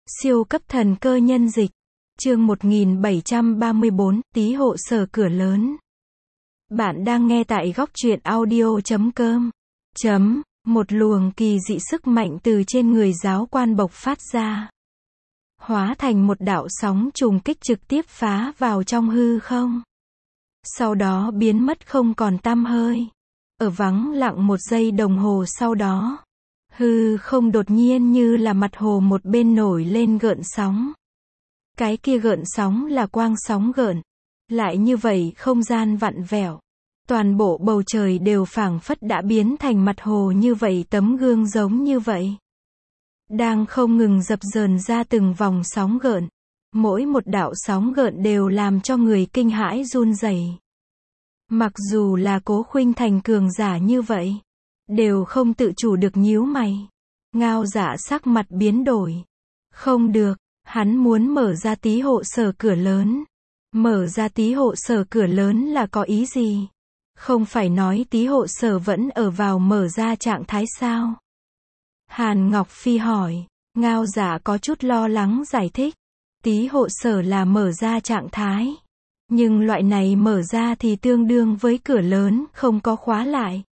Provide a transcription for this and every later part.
Siêu cấp thần cơ nhân dịch. Chương 1734, Tý hộ sở cửa lớn. Bạn đang nghe tại góc truyện audio.com. Một luồng kỳ dị sức mạnh từ trên người giáo quan bộc phát ra, hóa thành một đạo sóng trùng kích trực tiếp phá vào trong hư không. Sau đó biến mất không còn tăm hơi. Ở vắng lặng một giây đồng hồ sau đó, hư không đột nhiên như là mặt hồ một bên nổi lên gợn sóng. Cái kia gợn sóng là quang sóng gợn. Lại như vậy không gian vặn vẹo. Toàn bộ bầu trời đều phảng phất đã biến thành mặt hồ như vậy, tấm gương giống như vậy. Đang không ngừng dập dờn ra từng vòng sóng gợn. Mỗi một đạo sóng gợn đều làm cho người kinh hãi run rẩy. Mặc dù là Cố Khuynh Thành cường giả như vậy, đều không tự chủ được nhíu mày. Ngao Dạ sắc mặt biến đổi. Không được, hắn muốn mở ra Tý hộ sở cửa lớn. Mở ra Tý hộ sở cửa lớn là có ý gì? Không phải nói Tý hộ sở vẫn ở vào mở ra trạng thái sao? Hàn Ngọc Phi hỏi. Ngao Dạ có chút lo lắng giải thích. Tý hộ sở là mở ra trạng thái. Nhưng loại này mở ra thì tương đương với cửa lớn không có khóa lại.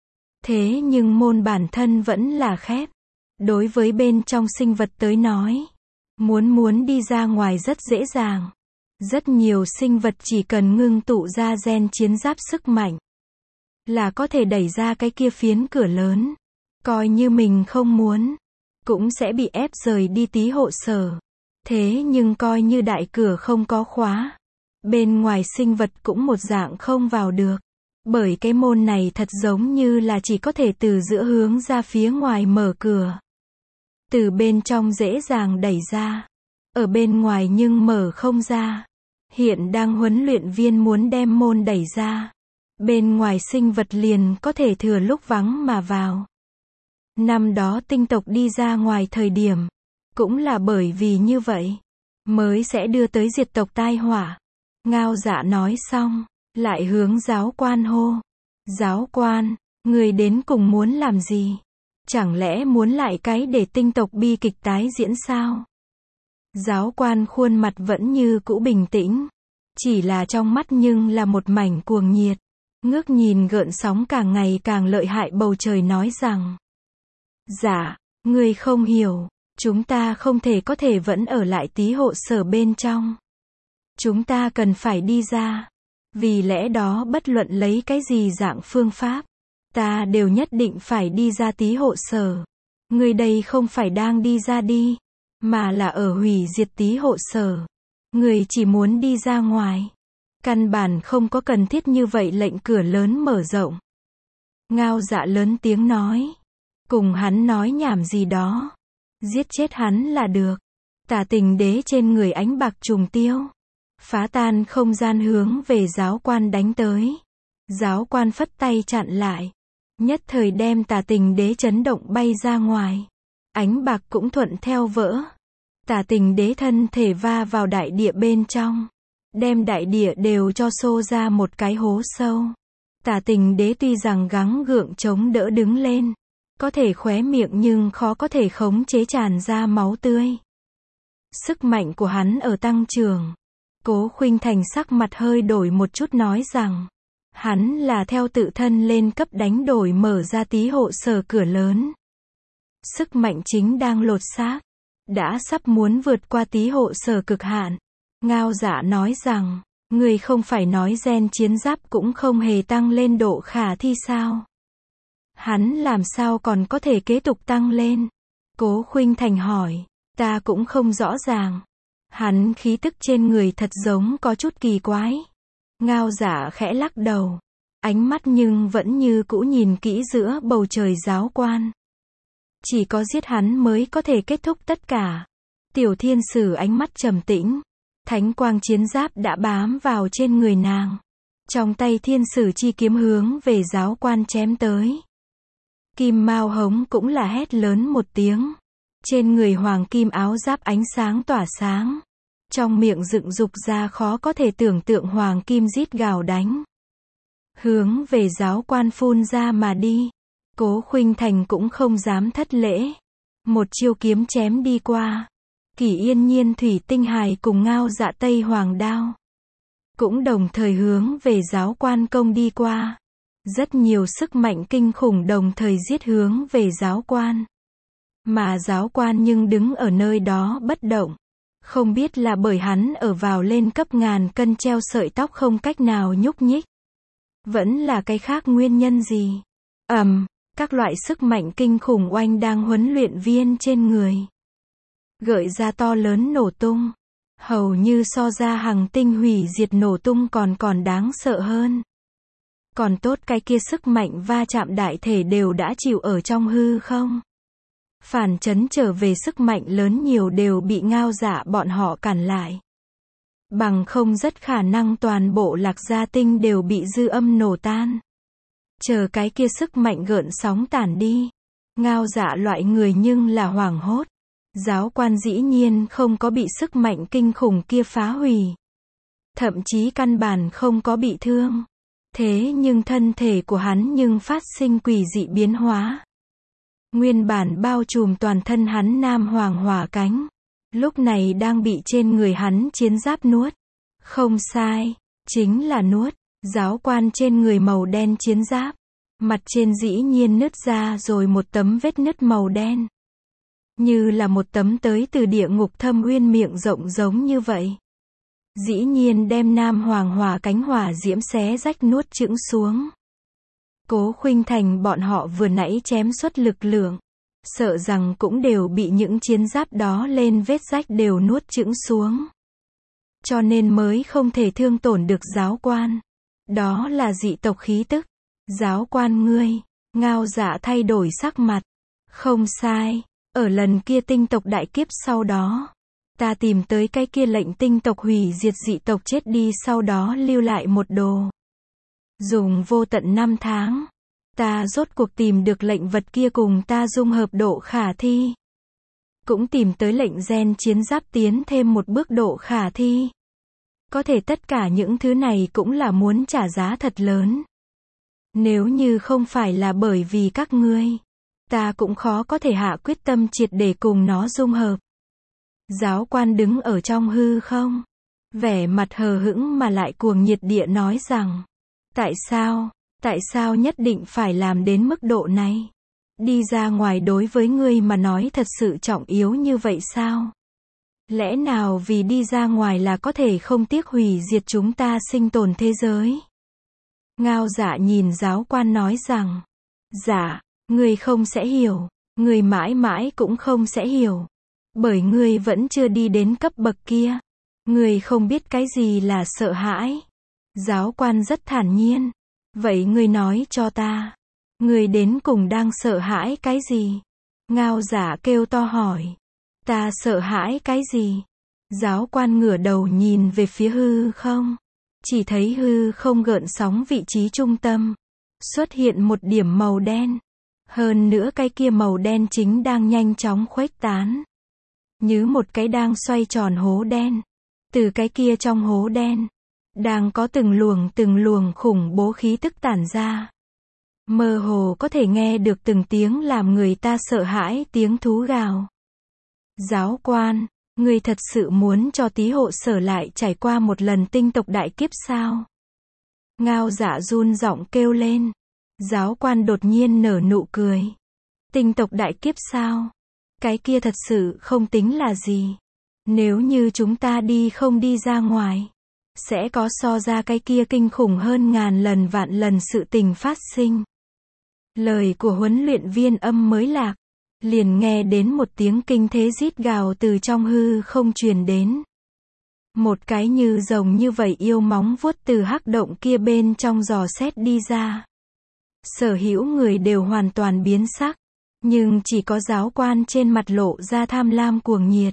Thế nhưng môn bản thân vẫn là khép. Đối với bên trong sinh vật tới nói, muốn đi ra ngoài rất dễ dàng. Rất nhiều sinh vật chỉ cần ngưng tụ ra gen chiến giáp sức mạnh, là có thể đẩy ra cái kia phiến cửa lớn. Coi như mình không muốn, cũng sẽ bị ép rời đi Tý hộ sở. Thế nhưng coi như đại cửa không có khóa, bên ngoài sinh vật cũng một dạng không vào được. Bởi cái môn này thật giống như là chỉ có thể từ giữa hướng ra phía ngoài mở cửa. Từ bên trong dễ dàng đẩy ra. Ở bên ngoài nhưng mở không ra. Hiện đang huấn luyện viên muốn đem môn đẩy ra. Bên ngoài sinh vật liền có thể thừa lúc vắng mà vào. Năm đó tinh tộc đi ra ngoài thời điểm, cũng là bởi vì như vậy, mới sẽ đưa tới diệt tộc tai họa. Ngao Dạ nói xong, lại hướng giáo quan hô. Giáo quan, người đến cùng muốn làm gì? Chẳng lẽ muốn lại cái để tinh tộc bi kịch tái diễn sao? Giáo quan khuôn mặt vẫn như cũ bình tĩnh. Chỉ là trong mắt nhưng là một mảnh cuồng nhiệt. Ngước nhìn gợn sóng càng ngày càng lợi hại bầu trời nói rằng. Dạ, người không hiểu. Chúng ta không có thể vẫn ở lại Tý hộ sở bên trong. Chúng ta cần phải đi ra. Vì lẽ đó bất luận lấy cái gì dạng phương pháp, ta đều nhất định phải đi ra Tý hộ sở. Người đây không phải đang đi ra đi, mà là ở hủy diệt Tý hộ sở. Người chỉ muốn đi ra ngoài. Căn bản không có cần thiết như vậy lệnh cửa lớn mở rộng. Ngao Dạ lớn tiếng nói. Cùng hắn nói nhảm gì đó. Giết chết hắn là được. Tả Tình Đế trên người ánh bạc trùng tiêu. Phá tan không gian hướng về giáo quan đánh tới. Giáo quan phất tay chặn lại. Nhất thời đem Tả Tình Đế chấn động bay ra ngoài. Ánh bạc cũng thuận theo vỡ. Tả Tình Đế thân thể va vào đại địa bên trong. Đem đại địa đều cho xô ra một cái hố sâu. Tả Tình Đế tuy rằng gắng gượng chống đỡ đứng lên, có thể khóe miệng nhưng khó có thể khống chế tràn ra máu tươi. Sức mạnh của hắn ở tăng trưởng. Cố Khuynh Thành sắc mặt hơi đổi một chút nói rằng, hắn là theo tự thân lên cấp đánh đổi mở ra Tý hộ sở cửa lớn. Sức mạnh chính đang lột xác, đã sắp muốn vượt qua Tý hộ sở cực hạn. Ngao Dạ nói rằng, người không phải nói gen chiến giáp cũng không hề tăng lên độ khả thi sao? Hắn làm sao còn có thể kế tục tăng lên? Cố Khuynh Thành hỏi, ta cũng không rõ ràng. Hắn khí tức trên người thật giống có chút kỳ quái. Ngao Dạ khẽ lắc đầu. Ánh mắt nhưng vẫn như cũ nhìn kỹ giữa bầu trời giáo quan. Chỉ có giết hắn mới có thể kết thúc tất cả. Tiểu Thiên Sử ánh mắt trầm tĩnh. Thánh quang chiến giáp đã bám vào trên người nàng. Trong tay Thiên Sử chi kiếm hướng về giáo quan chém tới. Kim Mao Hống cũng là hét lớn một tiếng. Trên người hoàng kim áo giáp ánh sáng tỏa sáng. Trong miệng dựng dục ra khó có thể tưởng tượng hoàng kim rít gào đánh. Hướng về giáo quan phun ra mà đi. Cố Khuynh Thành cũng không dám thất lễ. Một chiêu kiếm chém đi qua. Kỷ Yên Nhiên thủy tinh hài cùng Ngao Dạ Tây Hoàng đao cũng đồng thời hướng về Giáo Quan công đi qua. Rất nhiều sức mạnh kinh khủng đồng thời giết hướng về Giáo Quan. Mà Giáo Quan nhưng đứng ở nơi đó bất động. Không biết là bởi hắn ở vào lên cấp ngàn cân treo sợi tóc không cách nào nhúc nhích. Vẫn là cái khác nguyên nhân gì? Các loại sức mạnh kinh khủng oanh đang huấn luyện viên trên người. Gợi ra to lớn nổ tung. Hầu như so ra hành tinh hủy diệt nổ tung còn đáng sợ hơn. Còn tốt cái kia sức mạnh va chạm đại thể đều đã chịu ở trong hư không. Phản chấn trở về sức mạnh lớn nhiều đều bị Ngao Dạ bọn họ cản lại. Bằng không rất khả năng toàn bộ Lạc Gia Tinh đều bị dư âm nổ tan. Chờ cái kia sức mạnh gợn sóng tản đi. Ngao Dạ loại người nhưng là hoảng hốt. Giáo Quan dĩ nhiên không có bị sức mạnh kinh khủng kia phá hủy. Thậm chí căn bản không có bị thương. Thế nhưng thân thể của hắn nhưng phát sinh quỷ dị biến hóa. Nguyên bản bao trùm toàn thân hắn Nam Hoàng hỏa cánh. Lúc này đang bị trên người hắn chiến giáp nuốt. Không sai, chính là nuốt. Giáo Quan trên người màu đen chiến giáp. Mặt trên dĩ nhiên nứt ra rồi một tấm vết nứt màu đen. Như là một tấm tới từ địa ngục thâm uyên miệng rộng giống như vậy. Dĩ nhiên đem Nam Hoàng hỏa cánh hỏa diễm xé rách nuốt chửng xuống. Cố Khuynh Thành bọn họ vừa nãy chém xuất lực lượng. Sợ rằng cũng đều bị những chiến giáp đó lên vết rách đều nuốt chửng xuống. Cho nên mới không thể thương tổn được Giáo Quan. Đó là dị tộc khí tức. Giáo Quan ngươi. Ngao Dạ thay đổi sắc mặt. Không sai. Ở lần kia tinh tộc đại kiếp sau đó. Ta tìm tới cái kia lệnh tinh tộc hủy diệt dị tộc chết đi sau đó lưu lại một đồ. Dùng vô tận 5 tháng. Ta rốt cuộc tìm được lệnh vật kia cùng ta dung hợp độ khả thi. Cũng tìm tới lệnh gen chiến giáp tiến thêm một bước độ khả thi. Có thể tất cả những thứ này cũng là muốn trả giá thật lớn. Nếu như không phải là bởi vì các ngươi, ta cũng khó có thể hạ quyết tâm triệt để cùng nó dung hợp. Giáo Quan đứng ở trong hư không. Vẻ mặt hờ hững mà lại cuồng nhiệt địa nói rằng. Tại sao nhất định phải làm đến mức độ này? Đi ra ngoài đối với ngươi mà nói thật sự trọng yếu như vậy sao? Lẽ nào vì đi ra ngoài là có thể không tiếc hủy diệt chúng ta sinh tồn thế giới? Ngao Dạ nhìn Giáo Quan nói rằng. Dạ, ngươi không sẽ hiểu. Ngươi mãi mãi cũng không sẽ hiểu. Bởi ngươi vẫn chưa đi đến cấp bậc kia. Ngươi không biết cái gì là sợ hãi. Giáo Quan rất thản nhiên. Vậy ngươi nói cho ta. Ngươi đến cùng đang sợ hãi cái gì? Ngao Dạ kêu to hỏi. Ta sợ hãi cái gì? Giáo Quan ngửa đầu nhìn về phía hư không. Chỉ thấy hư không gợn sóng vị trí trung tâm. Xuất hiện một điểm màu đen. Hơn nữa cái kia màu đen chính đang nhanh chóng khuếch tán. Như một cái đang xoay tròn hố đen. Từ cái kia trong hố đen. Đang có từng luồng khủng bố khí tức tản ra. Mơ hồ có thể nghe được từng tiếng làm người ta sợ hãi tiếng thú gào. Giáo Quan, ngươi thật sự muốn cho Tý Hộ Sở lại trải qua một lần tinh tộc đại kiếp sao? Ngao Dạ run giọng kêu lên. Giáo Quan đột nhiên nở nụ cười. Tinh tộc đại kiếp sao? Cái kia thật sự không tính là gì. Nếu như chúng ta không đi ra ngoài, sẽ có so ra cái kia kinh khủng hơn ngàn lần vạn lần sự tình phát sinh. Lời của huấn luyện viên âm mới lạc. Liền nghe đến một tiếng kinh thế rít gào từ trong hư không truyền đến. Một cái như rồng như vậy yêu móng vuốt từ hắc động kia bên trong dò xét đi ra. Sở hữu người đều hoàn toàn biến sắc. Nhưng chỉ có Giáo Quan trên mặt lộ ra tham lam cuồng nhiệt.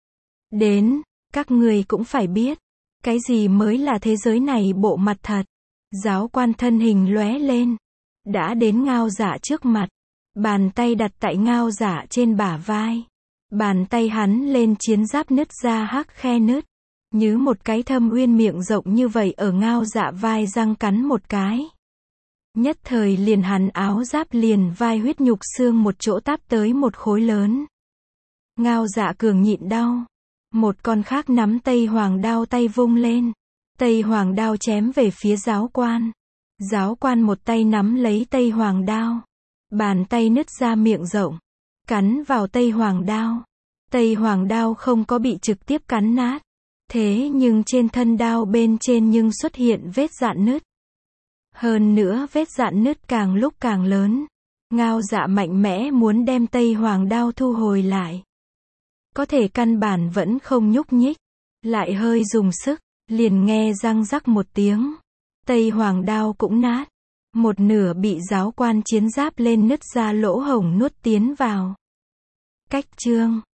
Đến, các người cũng phải biết. Cái gì mới là thế giới này bộ mặt thật. Giáo Quan thân hình lóe lên. Đã đến Ngao Dạ trước mặt. Bàn tay đặt tại Ngao Dạ trên bả vai. Bàn tay hắn lên chiến giáp nứt ra hắc khe nứt. Như một cái thâm uyên miệng rộng như vậy ở Ngao Dạ vai răng cắn một cái. Nhất thời liền hắn áo giáp liền vai huyết nhục xương một chỗ táp tới một khối lớn. Ngao Dạ cường nhịn đau. Một con khác nắm Tây Hoàng đao tay vung lên. Tây Hoàng đao chém về phía giáo quan. Giáo quan một tay nắm lấy Tây Hoàng đao. Bàn tay nứt ra miệng rộng. Cắn vào Tây Hoàng đao. Tây Hoàng đao không có bị trực tiếp cắn nát. Thế nhưng trên thân đao bên trên nhưng xuất hiện vết rạn nứt. Hơn nữa vết rạn nứt càng lúc càng lớn. Ngao Dạ mạnh mẽ muốn đem Tây Hoàng đao thu hồi lại. Có thể căn bản vẫn không nhúc nhích. Lại hơi dùng sức, liền nghe răng rắc một tiếng. Tây Hoàng đao cũng nát. Một nửa bị giáo quan chiến giáp lên nứt ra lỗ hổng nuốt tiến vào. Cách chương